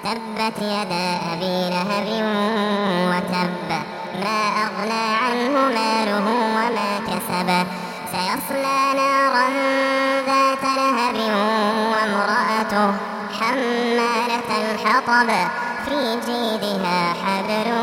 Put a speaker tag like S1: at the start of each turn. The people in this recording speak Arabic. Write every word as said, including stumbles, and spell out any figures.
S1: تبت يدا أبي لهب وتب ما أغنى عنه ماله وما كسب سيصلى نارا ذات لهب وامرأته حمالة الحطب في جيدها حبل